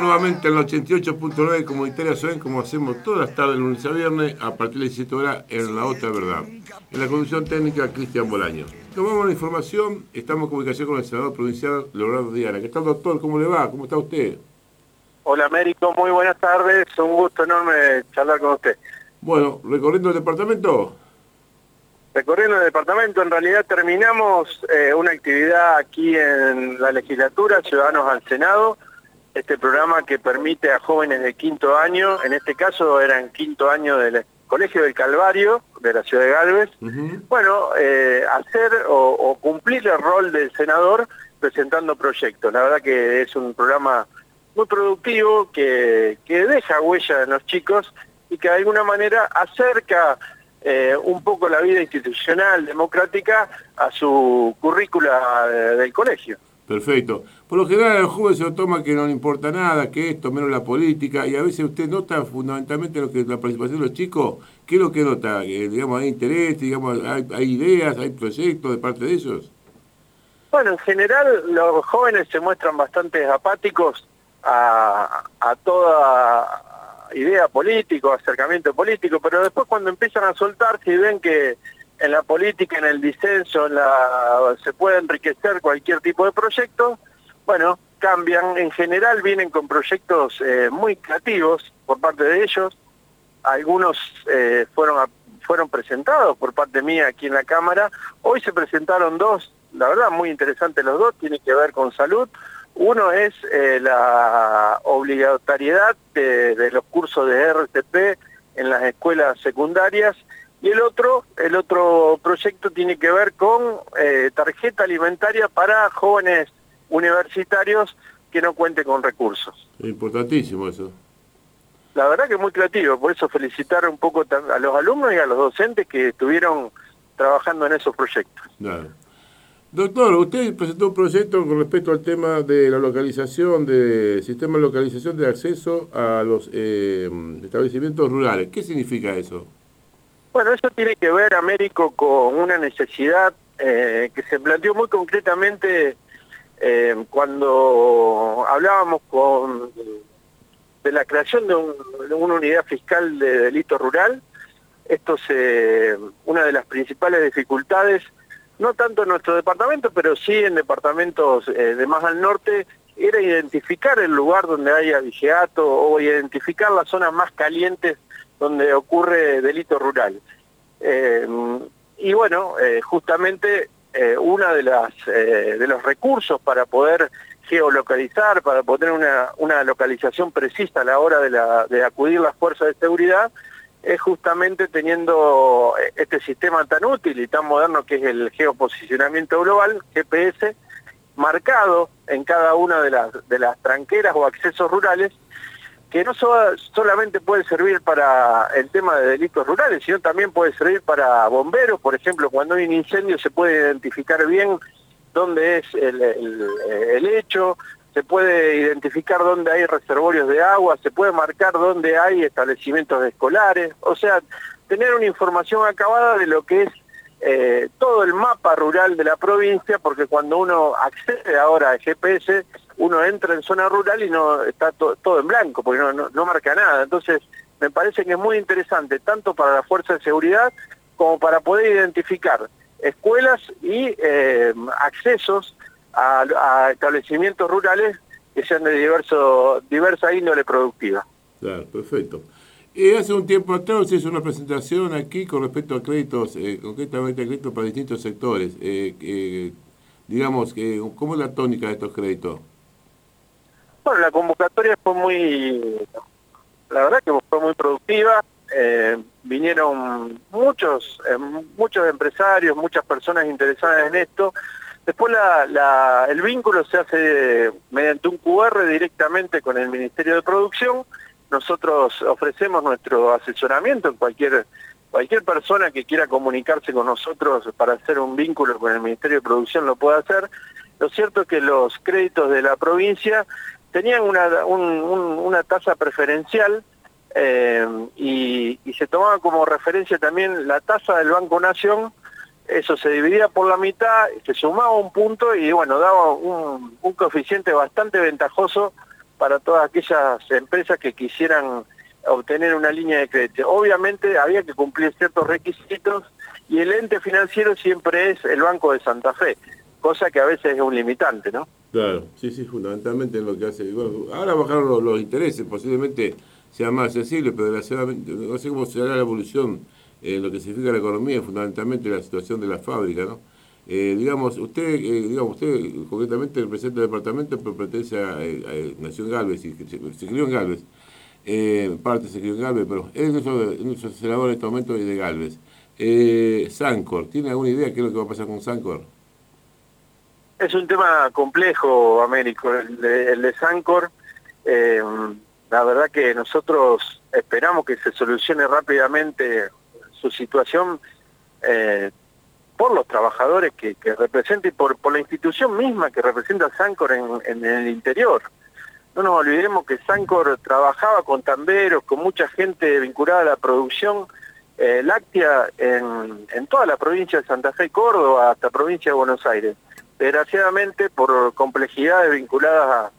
nuevamente en el 88.9 Comunitaria Soen, como hacemos todas las tardes, lunes a viernes, a partir de las 17 horas en La Otra Verdad. En la conducción técnica, Cristian Bolaño. Tomamos la información, estamos en comunicación con el senador provincial Leonardo Diana. ¿Qué tal, doctor? ¿Cómo le va? ¿Cómo está usted? Hola, Américo, muy buenas tardes. Un gusto enorme charlar con usted. Bueno, recorriendo el departamento. Recorriendo el departamento, en realidad terminamos una actividad aquí en la legislatura, Ciudadanos al Senado, este programa que permite a jóvenes de quinto año, en este caso eran quinto año del Colegio del Calvario, de la ciudad de Galvez, bueno, hacer o cumplir el rol del senador presentando proyectos. La verdad que es un programa muy productivo, que deja huella en los chicos y que de alguna manera acerca un poco la vida institucional, democrática, a su currícula del colegio. Perfecto. Por lo general el joven se lo toma que no le importa nada, que esto, menos la política, y a veces usted nota fundamentalmente lo que la participación de los chicos. ¿Qué es lo que nota? Digamos, ¿hay interés, digamos, hay ideas, hay proyectos de parte de ellos? Bueno, en general los jóvenes se muestran bastante apáticos a toda idea política, acercamiento político, pero después cuando empiezan a soltarse y ven que en la política, en el disenso, se puede enriquecer cualquier tipo de proyecto, bueno, cambian. En general vienen con proyectos muy creativos por parte de ellos. Algunos fueron presentados por parte mía aquí en la Cámara. Hoy se presentaron dos, la verdad muy interesantes los dos, tienen que ver con salud. Uno es la obligatoriedad de los cursos de RCP en las escuelas secundarias, y el otro proyecto tiene que ver con tarjeta alimentaria para jóvenes universitarios que no cuenten con recursos. Importantísimo eso. La verdad que es muy creativo, por eso felicitar un poco a los alumnos y a los docentes que estuvieron trabajando en esos proyectos. Claro. Doctor, usted presentó un proyecto con respecto al tema de la localización, de sistema de localización de acceso a los establecimientos rurales. ¿Qué significa eso? Bueno, eso tiene que ver, Américo, con una necesidad que se planteó muy concretamente cuando hablábamos de la creación de una unidad fiscal de delito rural. Una de las principales dificultades, no tanto en nuestro departamento, pero sí en departamentos de más al norte, era identificar el lugar donde haya vigiato o identificar las zonas más calientes donde ocurre delito rural. Y bueno, justamente uno de los recursos para poder geolocalizar, para poder una localización precisa a la hora de acudir las fuerzas de seguridad, es justamente teniendo este sistema tan útil y tan moderno que es el geoposicionamiento global, GPS, marcado en cada una de las tranqueras o accesos rurales, que no solamente puede servir para el tema de delitos rurales, sino también puede servir para bomberos. Por ejemplo, cuando hay un incendio se puede identificar bien dónde es el hecho, se puede identificar dónde hay reservorios de agua, se puede marcar dónde hay establecimientos escolares, o sea, tener una información acabada de lo que es todo el mapa rural de la provincia, porque cuando uno accede ahora al GPS, uno entra en zona rural y no está todo en blanco, porque no marca nada. Entonces, me parece que es muy interesante, tanto para la fuerza de seguridad, como para poder identificar escuelas y accesos a establecimientos rurales que sean de diversa índole productiva. Claro, perfecto. Hace un tiempo atrás se hizo una presentación aquí con respecto a créditos, concretamente a créditos para distintos sectores. Digamos, ¿cómo es la tónica de estos créditos? Bueno, la convocatoria la verdad que fue muy productiva. Vinieron muchos empresarios, muchas personas interesadas en esto. Después el vínculo se hace mediante un QR directamente con el Ministerio de Producción. Nosotros ofrecemos nuestro asesoramiento en cualquier persona que quiera comunicarse con nosotros para hacer un vínculo con el Ministerio de Producción lo puede hacer. Lo cierto es que los créditos de la provincia tenían una tasa preferencial y se tomaba como referencia también la tasa del Banco Nación. Eso se dividía por la mitad, se sumaba un punto y bueno, daba un coeficiente bastante ventajoso para todas aquellas empresas que quisieran obtener una línea de crédito. Obviamente había que cumplir ciertos requisitos y el ente financiero siempre es el Banco de Santa Fe, cosa que a veces es un limitante, ¿no? Claro, sí, fundamentalmente en lo que hace. Bueno, ahora bajaron los intereses, posiblemente sea más accesible, pero desgraciadamente, no sé cómo será la evolución en lo que significa la economía, fundamentalmente la situación de la fábrica, ¿no? Usted concretamente representa el departamento, pero pertenece a nació en Galvez, y se crió en Galvez. Parte se crió en Galvez, pero es nuestro senador en este momento de Galvez. Sancor, ¿tiene alguna idea qué es lo que va a pasar con Sancor? Es un tema complejo, Américo, el de Sancor. La verdad que nosotros esperamos que se solucione rápidamente su situación por los trabajadores que representa y por la institución misma que representa Sancor en el interior. No nos olvidemos que Sancor trabajaba con tamberos, con mucha gente vinculada a la producción láctea en toda la provincia de Santa Fe y Córdoba, hasta provincia de Buenos Aires. Desgraciadamente, por complejidades vinculadas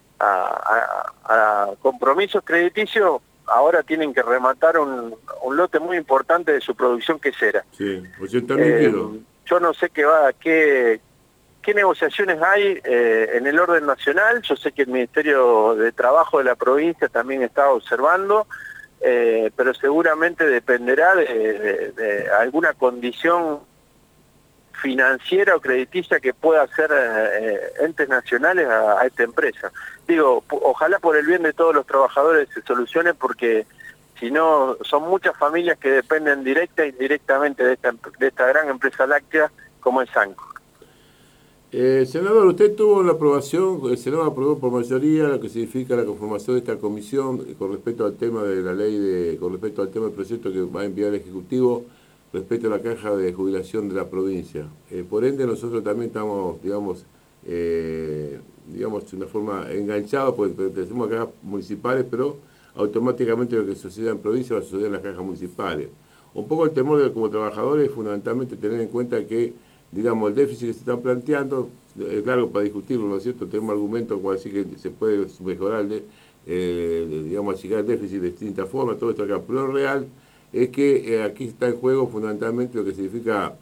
a compromisos crediticios, ahora tienen que rematar un lote muy importante de su producción quesera. Sí, 80.000 kilos. Yo no sé qué negociaciones hay en el orden nacional. Yo sé que el Ministerio de Trabajo de la provincia también está observando, pero seguramente dependerá de alguna condición financiera o crediticia que pueda hacer entes nacionales a esta empresa. Digo, ojalá por el bien de todos los trabajadores se solucione, porque si no son muchas familias que dependen directa e indirectamente de esta gran empresa láctea como es Sancor. Senador, usted tuvo la aprobación, el Senado aprobó por mayoría lo que significa la conformación de esta comisión con respecto al tema de la ley, con respecto al tema del proyecto que va a enviar el Ejecutivo respecto a la caja de jubilación de la provincia. Por ende, nosotros también estamos, digamos, de una forma enganchados, porque pertenecemos a cajas municipales, pero automáticamente lo que suceda en provincia va a suceder en las cajas municipales. Un poco el temor de como trabajadores es fundamentalmente tener en cuenta que, digamos, el déficit que se está planteando, claro, para discutirlo, ¿no es cierto? Tenemos argumentos como decir que se puede mejorar, digamos, achicar el déficit de distintas formas, todo esto acá, pero lo real es que aquí está en juego fundamentalmente lo que significa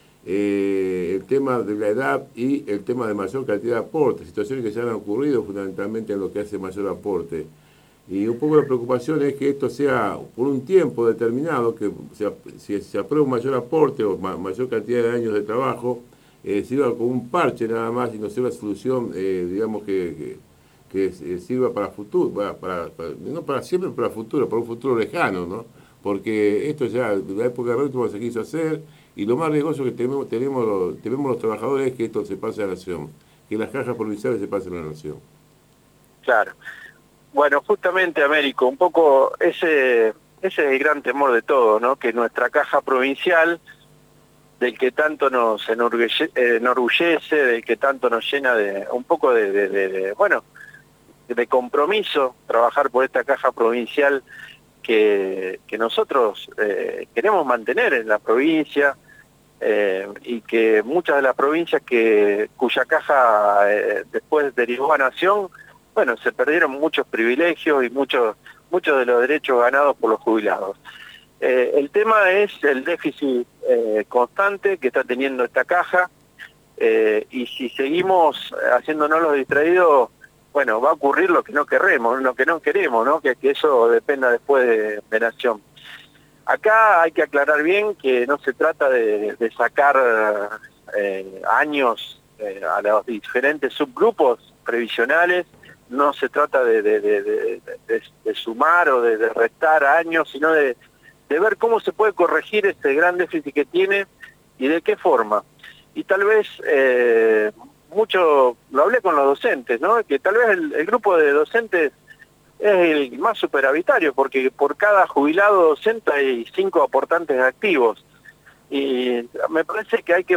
el tema de la edad y el tema de mayor cantidad de aporte, situaciones que se han ocurrido fundamentalmente en lo que hace mayor aporte. Y un poco la preocupación es que esto sea por un tiempo determinado, que si se aprueba un mayor aporte o mayor cantidad de años de trabajo, sirva como un parche nada más y no sea una solución, digamos, que sirva para futuro, no para siempre, pero para futuro, para un futuro lejano, ¿no? Porque esto ya, de la época de Reutemann se quiso hacer, y lo más riesgoso que tenemos los trabajadores es que esto se pase a la nación, que las cajas provinciales se pasen a la nación. Claro. Bueno, justamente, Américo, un poco ese es el gran temor de todo, ¿no? Que nuestra caja provincial, del que tanto nos enorgullece, del que tanto nos llena de un poco de compromiso trabajar por esta caja provincial que nosotros queremos mantener en la provincia, y que muchas de las provincias cuya caja después derivó a Nación, bueno, se perdieron muchos privilegios y muchos de los derechos ganados por los jubilados. El tema es el déficit constante que está teniendo esta caja, y si seguimos haciéndonos los distraídos, bueno, va a ocurrir lo que no queremos, ¿no? Que eso dependa después de Nación. Acá hay que aclarar bien que no se trata de sacar años a los diferentes subgrupos previsionales, no se trata de sumar o de restar años, sino de ver cómo se puede corregir este gran déficit que tiene y de qué forma. Y tal vez, lo hablé con los docentes, ¿no? Que tal vez el grupo de docentes es el más superavitario, porque por cada jubilado docente hay 5 aportantes activos. Y me parece que hay que...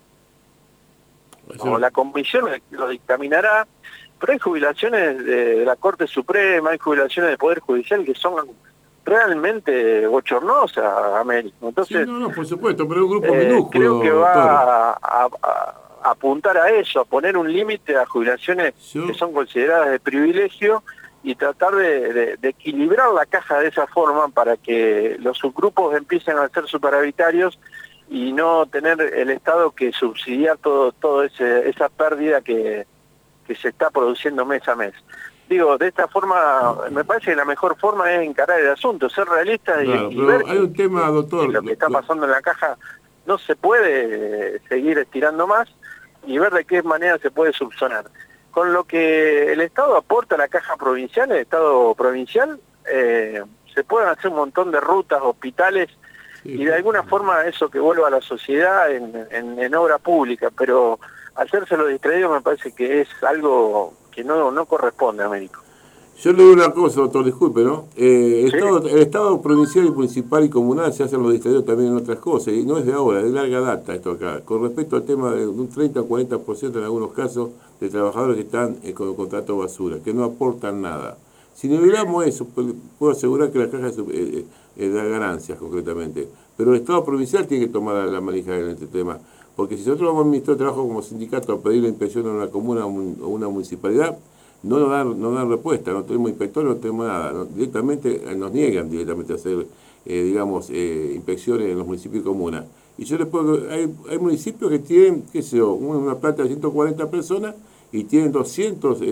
la comisión lo dictaminará, pero hay jubilaciones de la Corte Suprema, hay jubilaciones del Poder Judicial que son realmente bochornosas, Américo. Entonces, sí, no, por supuesto, pero es un grupo minúsculo. Creo que va a apuntar a eso, a poner un límite a jubilaciones que son consideradas de privilegio, y tratar de equilibrar la caja de esa forma para que los subgrupos empiecen a ser superavitarios y no tener el Estado que subsidiar todo esa pérdida que se está produciendo mes a mes. Digo, de esta forma, me parece que la mejor forma es encarar el asunto, ser realistas y ver hay un tema, doctor, que lo que está pasando en la caja no se puede seguir estirando más y ver de qué manera se puede subsanar. Con lo que el Estado aporta a la caja provincial, el Estado provincial, se pueden hacer un montón de rutas, hospitales, y de alguna forma eso que vuelva a la sociedad en obra pública, pero hacérselo distraído me parece que es algo que no corresponde a Américo. Yo le digo una cosa, doctor, disculpe, ¿no? ¿Sí? El Estado provincial y municipal y comunal se hacen los distraídos también en otras cosas, y no es de ahora, es de larga data esto acá. Con respecto al tema de un 30 o 40% en algunos casos de trabajadores que están con contrato basura, que no aportan nada. Si nivelamos eso, puedo asegurar que la caja da ganancias concretamente. Pero el Estado provincial tiene que tomar la manija en este tema. Porque si nosotros vamos al Ministerio de Trabajo como sindicato a pedir la inspección en una comuna o una municipalidad, no nos dan respuesta, no tenemos inspectores, no tenemos nada. Directamente nos niegan directamente a hacer, inspecciones en los municipios y comunas. Y yo les puedo, hay municipios que tienen, qué sé yo, una planta de 140 personas y tienen 200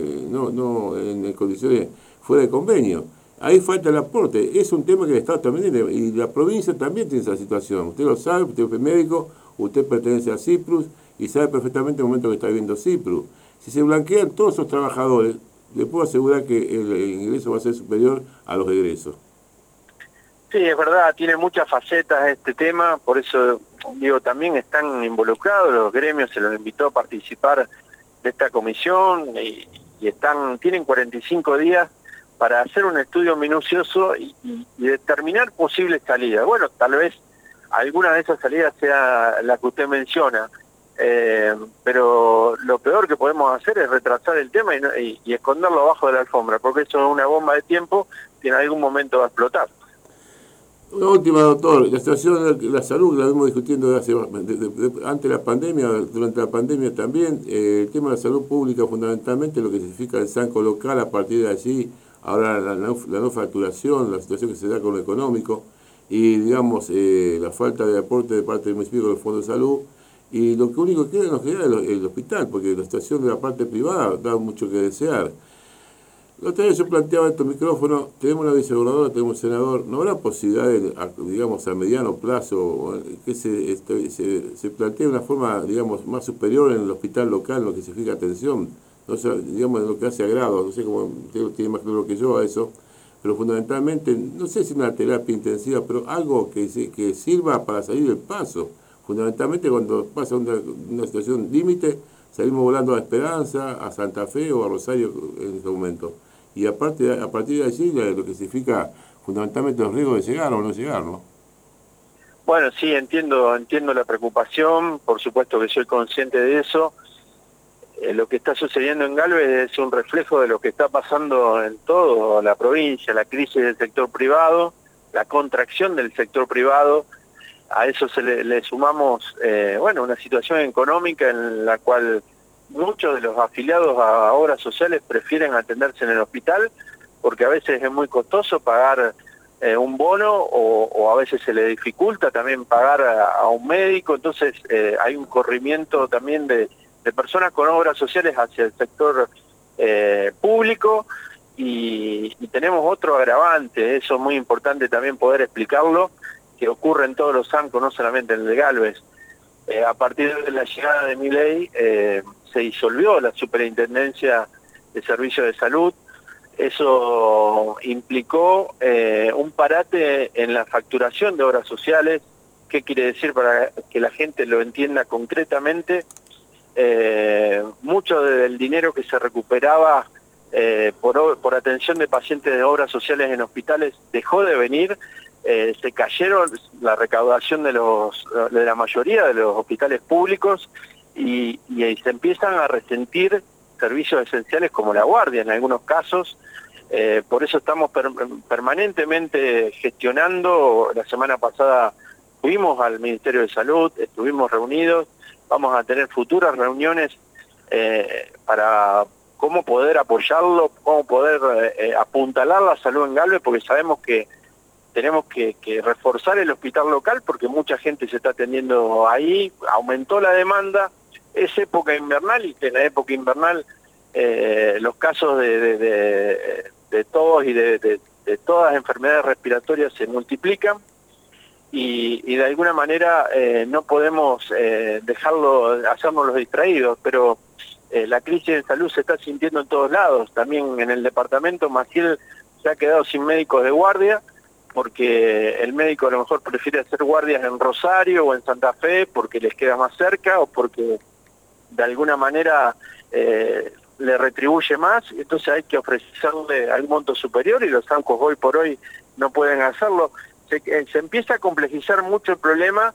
en condiciones fuera de convenio. Ahí falta el aporte. Es un tema que el Estado también tiene, y la provincia también tiene esa situación. Usted lo sabe, usted es médico, usted pertenece a Ciprus y sabe perfectamente el momento que está viviendo Ciprus. Si se blanquean todos esos trabajadores, le puedo asegurar que el ingreso va a ser superior a los egresos. Sí, es verdad, tiene muchas facetas este tema, por eso digo, también están involucrados los gremios, se los invitó a participar de esta comisión y tienen 45 días para hacer un estudio minucioso y determinar posibles salidas. Bueno, tal vez alguna de esas salidas sea la que usted menciona, pero lo peor que podemos hacer es retrasar el tema y esconderlo abajo de la alfombra, porque eso es una bomba de tiempo que en algún momento va a explotar. Una última, doctor, la situación de la salud la venimos discutiendo antes de la pandemia, durante la pandemia también, el tema de la salud pública fundamentalmente, lo que significa el SANCO local, a partir de allí, ahora la no facturación, la situación que se da con lo económico, y digamos, la falta de aporte de parte del municipio con el Fondo de Salud, y lo que único que nos queda es el hospital, porque la situación de la parte privada da mucho que desear. La otra vez yo planteaba estos micrófonos, tenemos una vicegobernadora, tenemos un senador, ¿no habrá posibilidad de, digamos, a mediano plazo, que se plantee una forma, digamos, más superior en el hospital local, en lo que significa atención? No sé, digamos, en lo que hace agrado, no sé cómo tiene más claro que yo a eso, pero fundamentalmente, no sé si una terapia intensiva, pero algo que sirva para salir del paso. Fundamentalmente cuando pasa una situación límite, salimos volando a Esperanza, a Santa Fe o a Rosario en ese momento. Y a partir de allí, lo que significa fundamentalmente los riesgos de llegar o no llegar, ¿no? Bueno, sí, entiendo la preocupación, por supuesto que soy consciente de eso. Lo que está sucediendo en Galvez es un reflejo de lo que está pasando en toda la provincia, la crisis del sector privado, la contracción del sector privado. A eso le sumamos, una situación económica en la cual muchos de los afiliados a obras sociales prefieren atenderse en el hospital porque a veces es muy costoso pagar un bono o a veces se le dificulta también pagar a un médico, entonces hay un corrimiento también de personas con obras sociales hacia el sector público y tenemos otro agravante, eso es muy importante también poder explicarlo, que ocurre en todos los SANCO, no solamente en el de Galvez. A partir de la llegada de Milei se disolvió la Superintendencia de Servicios de Salud. Eso implicó un parate en la facturación de obras sociales. ¿Qué quiere decir para que la gente lo entienda concretamente? Mucho del dinero que se recuperaba por atención de pacientes de obras sociales en hospitales dejó de venir. Se cayeron la recaudación de la mayoría de los hospitales públicos y se empiezan a resentir servicios esenciales como la guardia en algunos casos. Por eso estamos permanentemente gestionando. La semana pasada fuimos al Ministerio de Salud, estuvimos reunidos, vamos a tener futuras reuniones para cómo poder apoyarlo, cómo poder apuntalar la salud en Galvez, porque sabemos que tenemos que reforzar el hospital local porque mucha gente se está atendiendo ahí, aumentó la demanda, es época invernal y que en la época invernal los casos de tos y de todas las enfermedades respiratorias se multiplican y de alguna manera no podemos hacernos los distraídos, pero la crisis de salud se está sintiendo en todos lados, también en el departamento Maciel se ha quedado sin médicos de guardia, porque el médico a lo mejor prefiere hacer guardias en Rosario o en Santa Fe porque les queda más cerca o porque de alguna manera le retribuye más, entonces hay que ofrecerle algún monto superior y los AMCOs hoy por hoy no pueden hacerlo. Se empieza a complejizar mucho el problema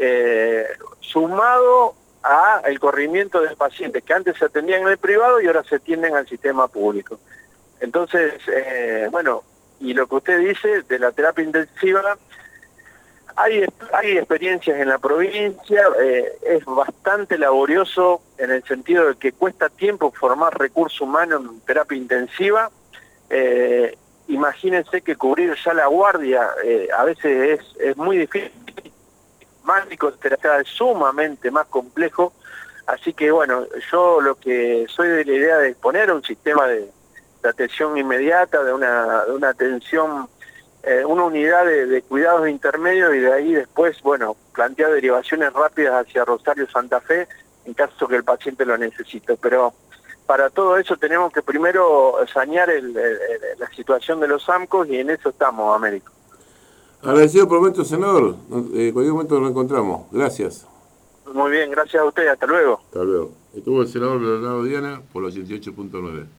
sumado a el corrimiento de pacientes que antes se atendían en el privado y ahora se atienden al sistema público. Entonces, bueno, y lo que usted dice de la terapia intensiva, hay experiencias en la provincia, es bastante laborioso en el sentido de que cuesta tiempo formar recurso humano en terapia intensiva. Imagínense que cubrir ya la guardia a veces es muy difícil, médico-terapeuta es sumamente más complejo, así que bueno, yo lo que soy de la idea de poner un sistema de atención inmediata, de una atención, una unidad de cuidados intermedios y de ahí después, bueno, plantear derivaciones rápidas hacia Rosario Santa Fe en caso que el paciente lo necesite. Pero para todo eso tenemos que primero sanear la situación de los AMCOs y en eso estamos, Américo. Agradecido por el momento, senador. Cualquier momento nos encontramos. Gracias. Muy bien, gracias a usted. Hasta luego. Hasta luego. Estuvo el senador Leonardo Diana por los 18.9.